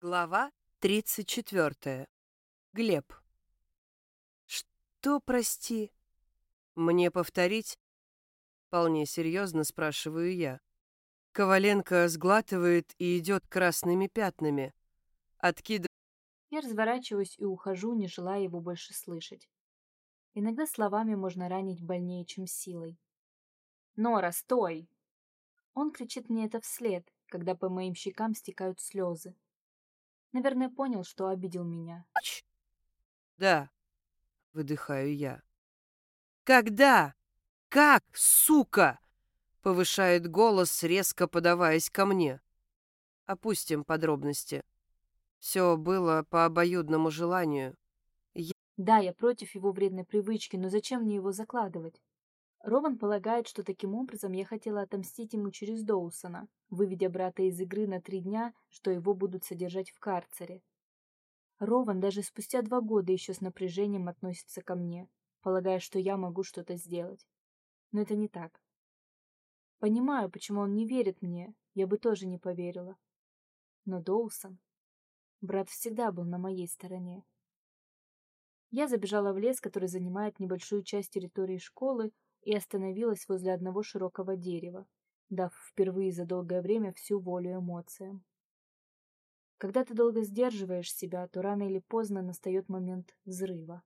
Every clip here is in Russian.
Глава 34. Глеб. Что, прости? Мне повторить? Вполне серьезно спрашиваю я. Коваленко сглатывает и идет красными пятнами. Откидывает. Я разворачиваюсь и ухожу, не желая его больше слышать. Иногда словами можно ранить больнее, чем силой. «Нора, стой!» Он кричит мне это вслед, когда по моим щекам стекают слезы. Наверное, понял, что обидел меня. Да, выдыхаю я. Когда? Как, сука? Повышает голос, резко подаваясь ко мне. Опустим подробности. Все было по обоюдному желанию. Да, я против его вредной привычки, но зачем мне его закладывать? Рован полагает, что таким образом я хотела отомстить ему через Доусона, выведя брата из игры на 3 дня, что его будут содержать в карцере. Рован даже спустя 2 года еще с напряжением относится ко мне, полагая, что я могу что-то сделать. Но это не так. Понимаю, почему он не верит мне, я бы тоже не поверила. Но Доусон... Брат всегда был на моей стороне. Я забежала в лес, который занимает небольшую часть территории школы, и остановилась возле одного широкого дерева, дав впервые за долгое время всю волю эмоциям. Когда ты долго сдерживаешь себя, то рано или поздно настает момент взрыва.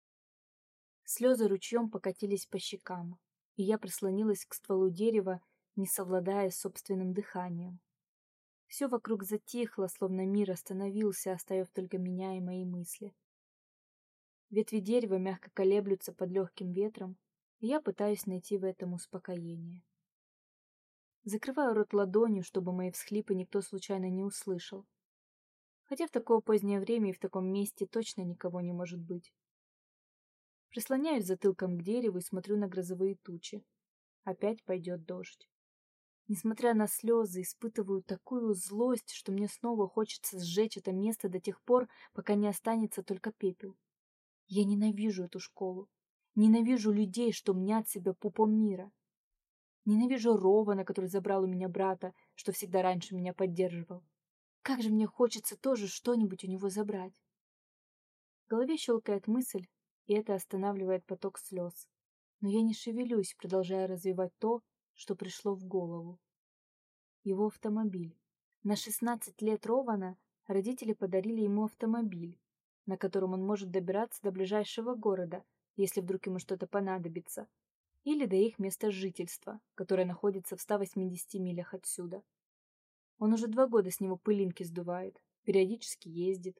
Слезы ручьем покатились по щекам, и я прислонилась к стволу дерева, не совладая с собственным дыханием. Все вокруг затихло, словно мир остановился, оставив только меня и мои мысли. Ветви дерева мягко колеблются под легким ветром, и я пытаюсь найти в этом успокоение. Закрываю рот ладонью, чтобы мои всхлипы никто случайно не услышал. Хотя в такое позднее время и в таком месте точно никого не может быть. Прислоняюсь затылком к дереву и смотрю на грозовые тучи. Опять пойдет дождь. Несмотря на слезы, испытываю такую злость, что мне снова хочется сжечь это место до тех пор, пока не останется только пепел. Я ненавижу эту школу. Ненавижу людей, что мнят себя пупом мира. Ненавижу Рована, который забрал у меня брата, что всегда раньше меня поддерживал. Как же мне хочется тоже что-нибудь у него забрать. В голове щелкает мысль, и это останавливает поток слез. Но я не шевелюсь, продолжая развивать то, что пришло в голову. Его автомобиль. На 16 лет Рована родители подарили ему автомобиль, на котором он может добираться до ближайшего города, если вдруг ему что-то понадобится, или до их места жительства, которое находится в 180 милях отсюда. Он уже 2 года с него пылинки сдувает, периодически ездит.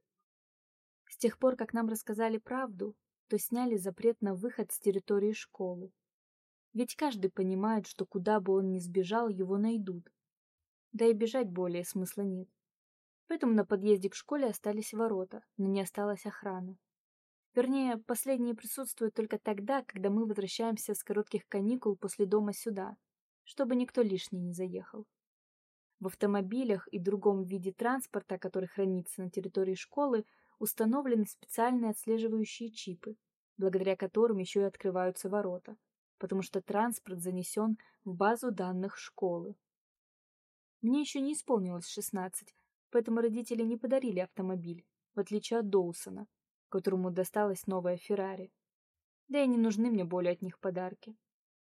С тех пор, как нам рассказали правду, то сняли запрет на выход с территории школы. Ведь каждый понимает, что куда бы он ни сбежал, его найдут. Да и бежать более смысла нет. Поэтому на подъезде к школе остались ворота, но не осталось охраны. Вернее, последние присутствуют только тогда, когда мы возвращаемся с коротких каникул после дома сюда, чтобы никто лишний не заехал. В автомобилях и другом виде транспорта, который хранится на территории школы, установлены специальные отслеживающие чипы, благодаря которым еще и открываются ворота, потому что транспорт занесен в базу данных школы. Мне еще не исполнилось 16, поэтому родители не подарили автомобиль, в отличие от Доусона, которому досталась новая Феррари. Да и не нужны мне более от них подарки.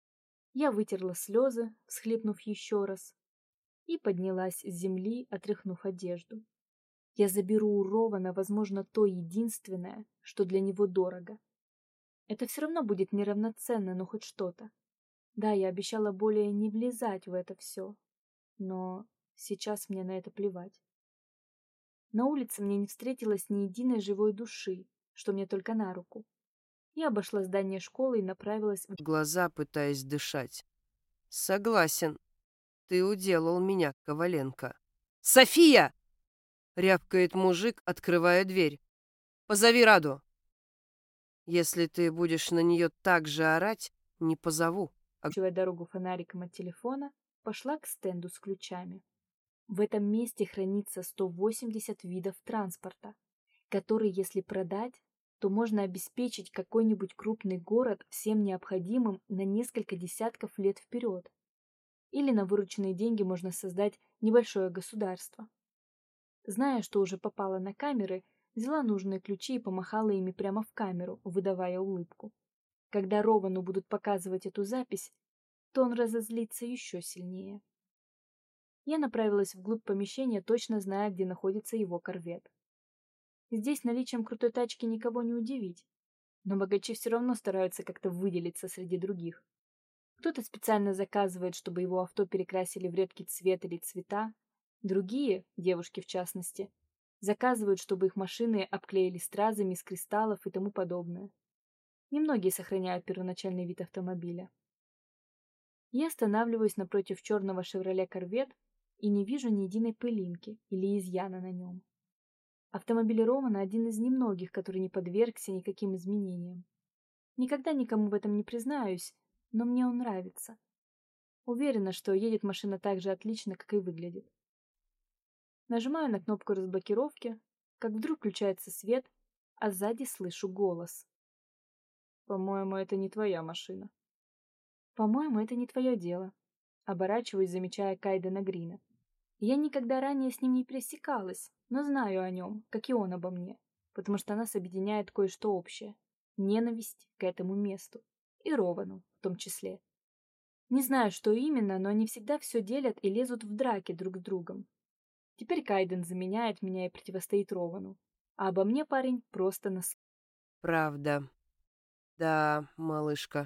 Я вытерла слезы, всхлипнув еще раз, и поднялась с земли, отряхнув одежду. Я заберу у Рована, возможно, то единственное, что для него дорого. Это все равно будет неравноценно, но хоть что-то. Да, я обещала более не влезать в это все, но сейчас мне на это плевать. На улице мне не встретилось ни единой живой души, что мне только на руку. Я обошла здание школы и направилась в... Глаза, пытаясь дышать. Согласен. Ты уделал меня, Коваленко. София! Рявкает мужик, открывая дверь. Позови Раду. Если ты будешь на нее так же орать, не позову. Освещая дорогу фонариком от телефона, пошла к стенду с ключами. В этом месте хранится 180 видов транспорта, которые, если продать, то можно обеспечить какой-нибудь крупный город всем необходимым на несколько десятков лет вперед. Или на вырученные деньги можно создать небольшое государство. Зная, что уже попала на камеры, взяла нужные ключи и помахала ими прямо в камеру, выдавая улыбку. Когда Ровану будут показывать эту запись, то он разозлится еще сильнее. Я направилась вглубь помещения, точно зная, где находится его корвет. Здесь наличием крутой тачки никого не удивить, но богачи все равно стараются как-то выделиться среди других. Кто-то специально заказывает, чтобы его авто перекрасили в редкий цвет или цвета, другие, девушки в частности, заказывают, чтобы их машины обклеили стразами из кристаллов и тому подобное. Немногие сохраняют первоначальный вид автомобиля. Я останавливаюсь напротив черного «Шевроле Корвет» и не вижу ни единой пылинки или изъяна на нем. Автомобиль Романа один из немногих, который не подвергся никаким изменениям. Никогда никому в этом не признаюсь, но мне он нравится. Уверена, что едет машина так же отлично, как и выглядит. Нажимаю на кнопку разблокировки, как вдруг включается свет, а сзади слышу голос. «По-моему, это не твоя машина». «По-моему, это не твое дело». Оборачиваюсь, замечая Кайдена Грина. Я никогда ранее с ним не пересекалась, но знаю о нем, как и он обо мне, потому что нас объединяет кое-что общее — ненависть к этому месту, и Ровану в том числе. Не знаю, что именно, но они всегда все делят и лезут в драки друг с другом. Теперь Кайден заменяет меня и противостоит Ровану, а обо мне парень просто нас... Правда. Да, малышка.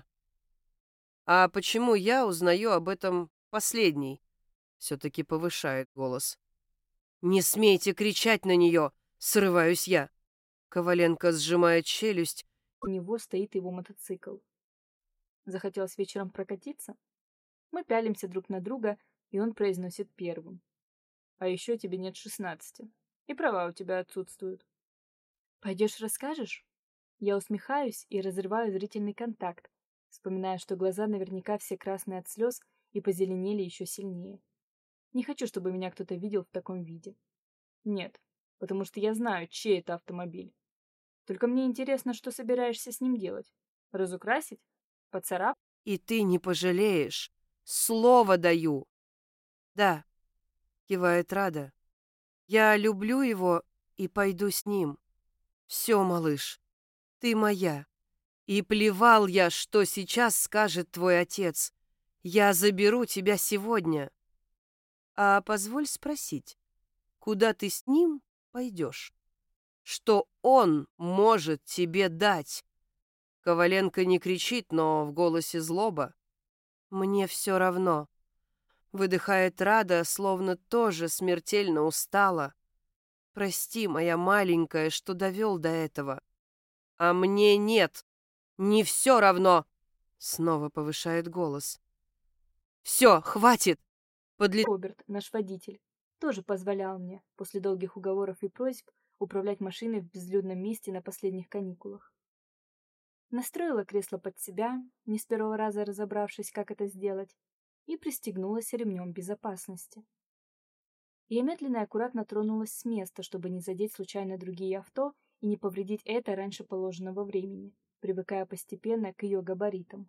А почему я узнаю об этом последней? Все-таки повышает голос. Не смейте кричать на нее! Срываюсь я. Коваленко сжимает челюсть. У него стоит его мотоцикл. Захотелось вечером прокатиться? Мы пялимся друг на друга, и он произносит первым. А еще тебе нет 16. И права у тебя отсутствуют. Пойдешь расскажешь? Я усмехаюсь и разрываю зрительный контакт, вспоминая, что глаза наверняка все красные от слез и позеленели еще сильнее. Не хочу, чтобы меня кто-то видел в таком виде. Нет, потому что я знаю, чей это автомобиль. Только мне интересно, что собираешься с ним делать. Разукрасить? Поцарапать? И ты не пожалеешь. Слово даю. Да, кивает Рада. Я люблю его и пойду с ним. Все, малыш, ты моя. И плевал я, что сейчас скажет твой отец. Я заберу тебя сегодня. А позволь спросить, куда ты с ним пойдешь? Что он может тебе дать? Коваленко не кричит, но в голосе злоба. Мне все равно. Выдыхает Рада, словно тоже смертельно устала. Прости, моя маленькая, что довел до этого. А мне нет. Не все равно. Снова повышает голос. Все, хватит. Роберт, наш водитель, тоже позволял мне, после долгих уговоров и просьб, управлять машиной в безлюдном месте на последних каникулах. Настроила кресло под себя, не с первого раза разобравшись, как это сделать, и пристегнулась ремнем безопасности. Я медленно и аккуратно тронулась с места, чтобы не задеть случайно другие авто и не повредить это раньше положенного времени, привыкая постепенно к ее габаритам.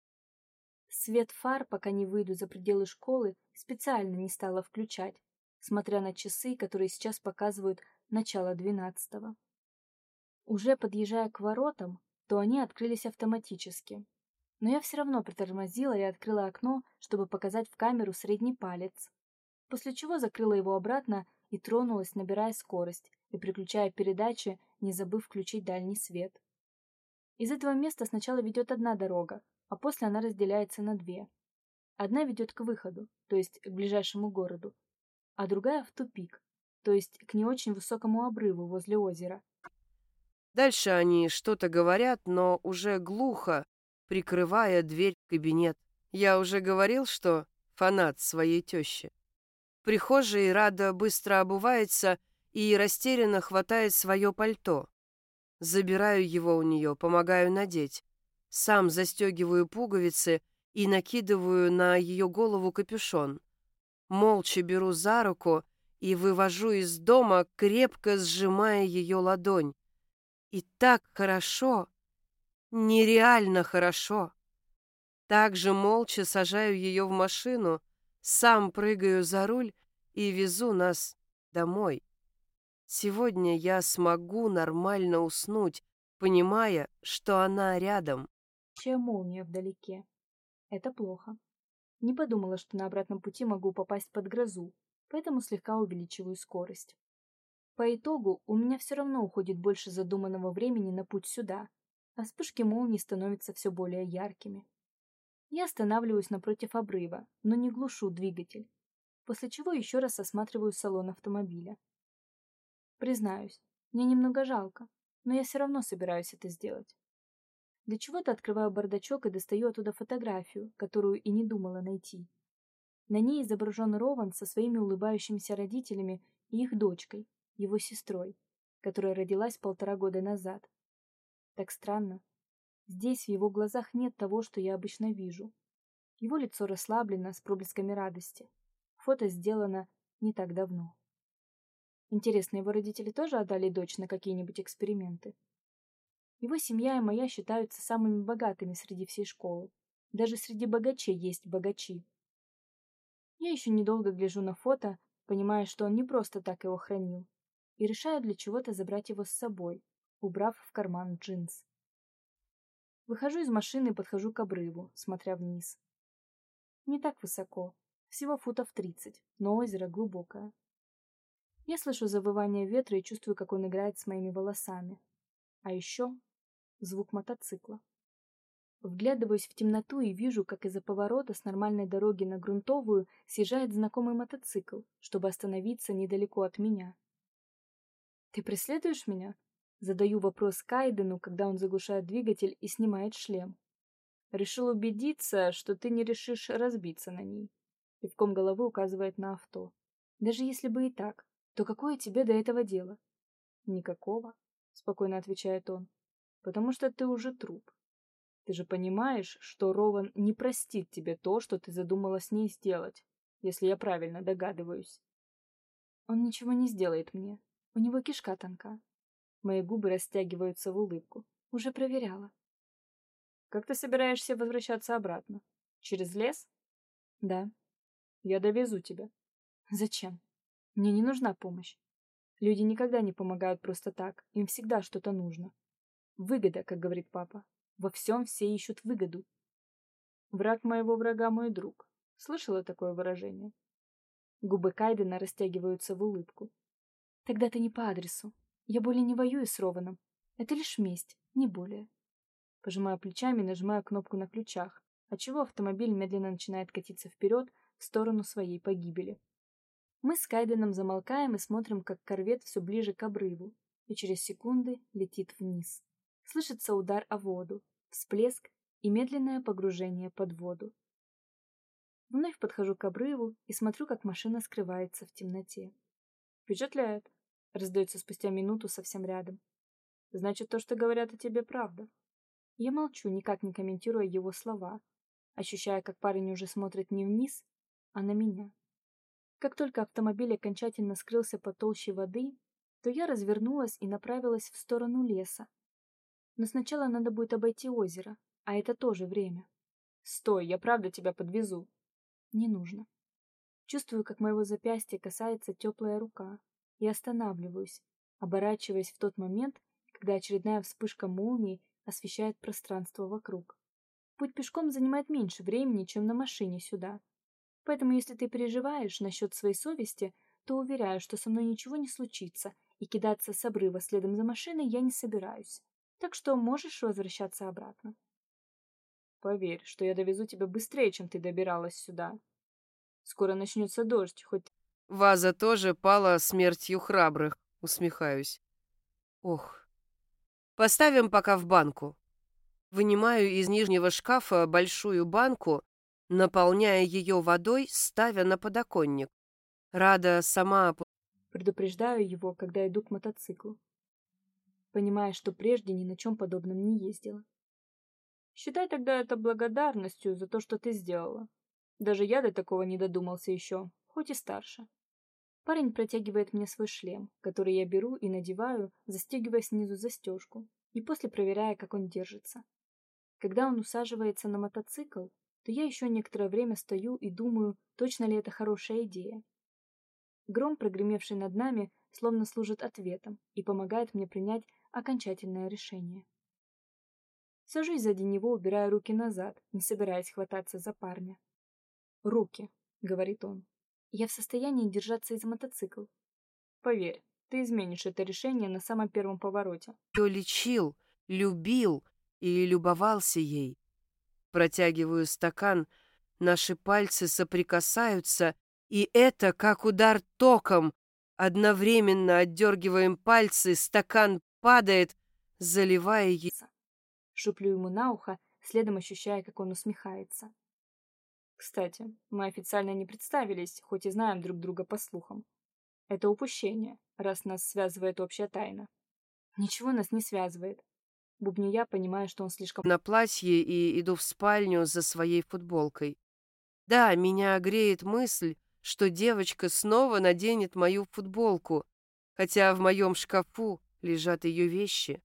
Свет фар, пока не выйду за пределы школы, специально не стала включать, смотря на часы, которые сейчас показывают начало 12-го. Уже подъезжая к воротам, то они открылись автоматически. Но я все равно притормозила и открыла окно, чтобы показать в камеру средний палец, после чего закрыла его обратно и тронулась, набирая скорость и переключая передачи, не забыв включить дальний свет. Из этого места сначала ведет одна дорога, а после она разделяется на две. Одна ведет к выходу, то есть к ближайшему городу, а другая в тупик, то есть к не очень высокому обрыву возле озера. Дальше они что-то говорят, но уже глухо, прикрывая дверь в кабинет. Я уже говорил, что фанат своей тещи. В прихожей Рада быстро обувается и растерянно хватает свое пальто. Забираю его у нее, помогаю надеть. Сам застегиваю пуговицы и накидываю на ее голову капюшон. Молча беру за руку и вывожу из дома, крепко сжимая ее ладонь. И так хорошо, нереально хорошо. Также молча сажаю ее в машину, сам прыгаю за руль и везу нас домой. Сегодня я смогу нормально уснуть, понимая, что она рядом. Молния вдалеке. Это плохо. Не подумала, что на обратном пути могу попасть под грозу, поэтому слегка увеличиваю скорость. По итогу у меня все равно уходит больше задуманного времени на путь сюда, а вспышки молний становятся все более яркими. Я останавливаюсь напротив обрыва, но не глушу двигатель, после чего еще раз осматриваю салон автомобиля. Признаюсь, мне немного жалко, но я все равно собираюсь это сделать. Для чего-то открываю бардачок и достаю оттуда фотографию, которую и не думала найти. На ней изображен Рован со своими улыбающимися родителями и их дочкой, его сестрой, которая родилась 1,5 года назад. Так странно. Здесь в его глазах нет того, что я обычно вижу. Его лицо расслаблено, с проблесками радости. Фото сделано не так давно. Интересно, его родители тоже отдали дочь на какие-нибудь эксперименты? Его семья и моя считаются самыми богатыми среди всей школы. Даже среди богачей есть богачи. Я еще недолго гляжу на фото, понимая, что он не просто так его хранил, и решаю для чего-то забрать его с собой, убрав в карман джинс. Выхожу из машины и подхожу к обрыву, смотря вниз. Не так высоко, всего футов 30, но озеро глубокое. Я слышу завывание ветра и чувствую, как он играет с моими волосами. А еще звук мотоцикла. Вглядываюсь в темноту и вижу, как из-за поворота с нормальной дороги на грунтовую съезжает знакомый мотоцикл, чтобы остановиться недалеко от меня. «Ты преследуешь меня?» Задаю вопрос Кайдену, когда он заглушает двигатель и снимает шлем. «Решил убедиться, что ты не решишь разбиться на ней». Кивком головы указывает на авто. «Даже если бы и так, то какое тебе до этого дело?» «Никакого», — спокойно отвечает он, — «потому что ты уже труп. Ты же понимаешь, что Рован не простит тебе то, что ты задумала с ней сделать, если я правильно догадываюсь. Он ничего не сделает мне. У него кишка тонка». Мои губы растягиваются в улыбку. Уже проверяла. «Как ты собираешься возвращаться обратно? Через лес?» «Да». «Я довезу тебя». «Зачем? Мне не нужна помощь. Люди никогда не помогают просто так, им всегда что-то нужно. Выгода, как говорит папа. Во всем все ищут выгоду. Враг моего врага мой друг. Слышала такое выражение?» Губы Кайдена растягиваются в улыбку. «Тогда ты не по адресу. Я более не воюю с Рованом. Это лишь месть, не более». Пожимаю плечами и нажимаю кнопку на ключах, отчего автомобиль медленно начинает катиться вперед в сторону своей погибели. Мы с Кайденом замолкаем и смотрим, как корвет все ближе к обрыву, и через секунды летит вниз. Слышится удар о воду, всплеск и медленное погружение под воду. Вновь подхожу к обрыву и смотрю, как машина скрывается в темноте. «Впечатляет», — раздается спустя минуту совсем рядом. «Значит, то, что говорят о тебе, правда». Я молчу, никак не комментируя его слова, ощущая, как парень уже смотрит не вниз, а на меня. Как только автомобиль окончательно скрылся под толщей воды, то я развернулась и направилась в сторону леса. Но сначала надо будет обойти озеро, а это тоже время. «Стой, я правда тебя подвезу». «Не нужно». Чувствую, как моего запястья касается теплая рука, и останавливаюсь, оборачиваясь в тот момент, когда очередная вспышка молнии освещает пространство вокруг. Путь пешком занимает меньше времени, чем на машине сюда. Поэтому, если ты переживаешь насчет своей совести, то уверяю, что со мной ничего не случится, и кидаться с обрыва следом за машиной я не собираюсь. Так что можешь возвращаться обратно. Поверь, что я довезу тебя быстрее, чем ты добиралась сюда. Скоро начнется дождь, хоть... Ваза тоже пала смертью храбрых, усмехаюсь. Ох. Поставим пока в банку. Вынимаю из нижнего шкафа большую банку, наполняя ее водой, ставя на подоконник. Рада сама... Предупреждаю его, когда иду к мотоциклу, понимая, что прежде ни на чем подобном не ездила. Считай тогда это благодарностью за то, что ты сделала. Даже я до такого не додумался еще, хоть и старше. Парень протягивает мне свой шлем, который я беру и надеваю, застегивая снизу застежку, и после проверяя, как он держится. Когда он усаживается на мотоцикл, то я еще некоторое время стою и думаю, точно ли это хорошая идея. Гром, прогремевший над нами, словно служит ответом и помогает мне принять окончательное решение. Сажусь сзади него, убирая руки назад, не собираясь хвататься за парня. «Руки», — говорит он. «Я в состоянии держаться и за мотоцикл. Поверь, ты изменишь это решение на самом первом повороте». Ее лечил, любил и любовался ей. Протягиваю стакан, наши пальцы соприкасаются, и это как удар током. Одновременно отдергиваем пальцы, стакан падает, заливая ей. Шеплю ему на ухо, следом ощущая, как он усмехается. Кстати, мы официально не представились, хоть и знаем друг друга по слухам. Это упущение, раз нас связывает общая тайна. Ничего нас не связывает. Бубню я, понимая, что он слишком... На платье и иду в спальню за своей футболкой. Да, меня греет мысль, что девочка снова наденет мою футболку, хотя в моем шкафу лежат ее вещи.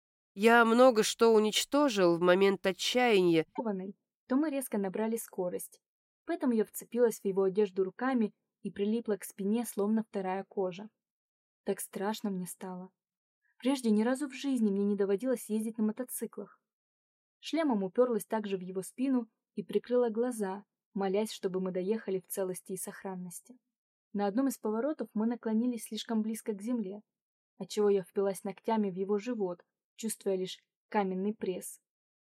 Я много что уничтожил в момент отчаяния. То мы резко набрали скорость. Поэтому я вцепилась в его одежду руками и прилипла к спине, словно вторая кожа. Так страшно мне стало. Прежде ни разу в жизни мне не доводилось ездить на мотоциклах. Шлемом уперлась также в его спину и прикрыла глаза, молясь, чтобы мы доехали в целости и сохранности. На одном из поворотов мы наклонились слишком близко к земле, отчего я впилась ногтями в его живот, чувствуя лишь каменный пресс.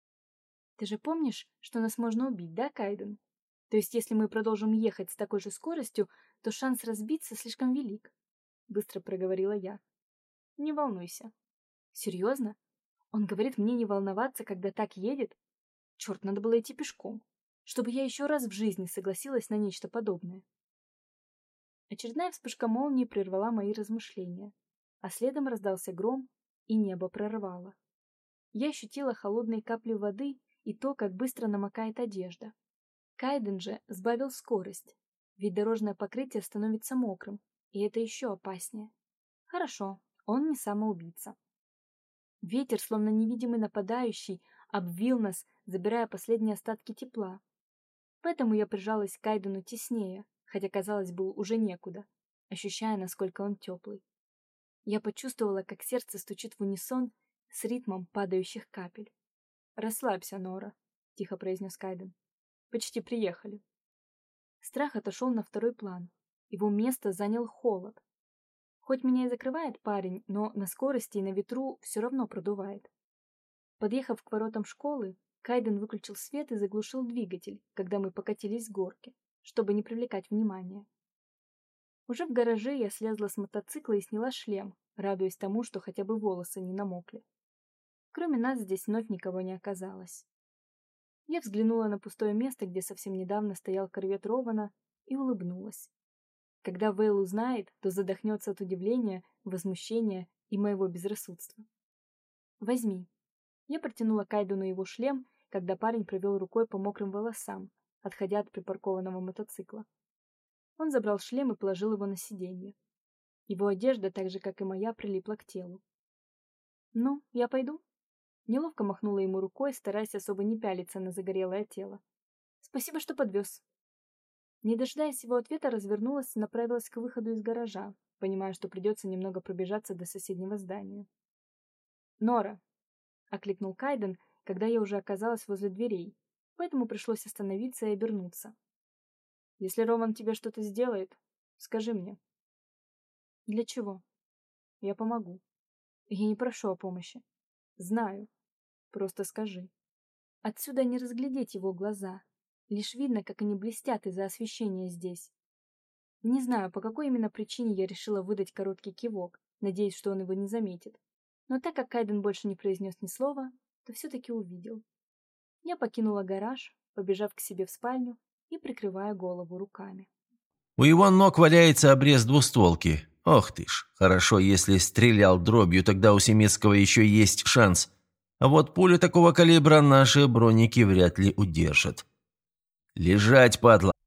«Ты же помнишь, что нас можно убить, да, Кайден? То есть, если мы продолжим ехать с такой же скоростью, то шанс разбиться слишком велик», — быстро проговорила я. «Не волнуйся». «Серьезно? Он говорит мне не волноваться, когда так едет? Черт, надо было идти пешком, чтобы я еще раз в жизни согласилась на нечто подобное». Очередная вспышка молнии прервала мои размышления, а следом раздался гром, и небо прорвало. Я ощутила холодные капли воды и то, как быстро намокает одежда. Кайден же сбавил скорость, ведь дорожное покрытие становится мокрым, и это еще опаснее. Хорошо, он не самоубийца. Ветер, словно невидимый нападающий, обвил нас, забирая последние остатки тепла. Поэтому я прижалась к Кайдену теснее, хотя, казалось бы, уже некуда, ощущая, насколько он теплый. Я почувствовала, как сердце стучит в унисон с ритмом падающих капель. «Расслабься, Нора», — тихо произнес Кайден. «Почти приехали». Страх отошел на второй план. Его место занял холод. Хоть меня и закрывает парень, но на скорости и на ветру все равно продувает. Подъехав к воротам школы, Кайден выключил свет и заглушил двигатель, когда мы покатились с горки, чтобы не привлекать внимания. Уже в гараже я слезла с мотоцикла и сняла шлем, радуясь тому, что хотя бы волосы не намокли. Кроме нас здесь вновь никого не оказалось. Я взглянула на пустое место, где совсем недавно стоял корвет Рована, и улыбнулась. Когда Вейл узнает, то задохнется от удивления, возмущения и моего безрассудства. «Возьми». Я протянула Кайдену его шлем, когда парень провел рукой по мокрым волосам, отходя от припаркованного мотоцикла. Он забрал шлем и положил его на сиденье. Его одежда, так же, как и моя, прилипла к телу. «Ну, я пойду?» Неловко махнула ему рукой, стараясь особо не пялиться на загорелое тело. «Спасибо, что подвез». Не дожидаясь его ответа, развернулась и направилась к выходу из гаража, понимая, что придется немного пробежаться до соседнего здания. «Нора!» — окликнул Кайден, когда я уже оказалась возле дверей, поэтому пришлось остановиться и обернуться. «Если Роман тебе что-то сделает, скажи мне». «Для чего?» «Я помогу». «Я не прошу о помощи». «Знаю. Просто скажи». Отсюда не разглядеть его глаза. Лишь видно, как они блестят из-за освещения здесь. Не знаю, по какой именно причине я решила выдать короткий кивок, надеясь, что он его не заметит. Но так как Кайден больше не произнес ни слова, то все-таки увидел. Я покинула гараж, побежав к себе в спальню и прикрывая голову руками. У его ног валяется обрез двустволки. Ох ты ж, хорошо, если стрелял дробью, тогда у Семецкого еще есть шанс. А вот пулю такого калибра наши броники вряд ли удержат. «Лежать, падла!»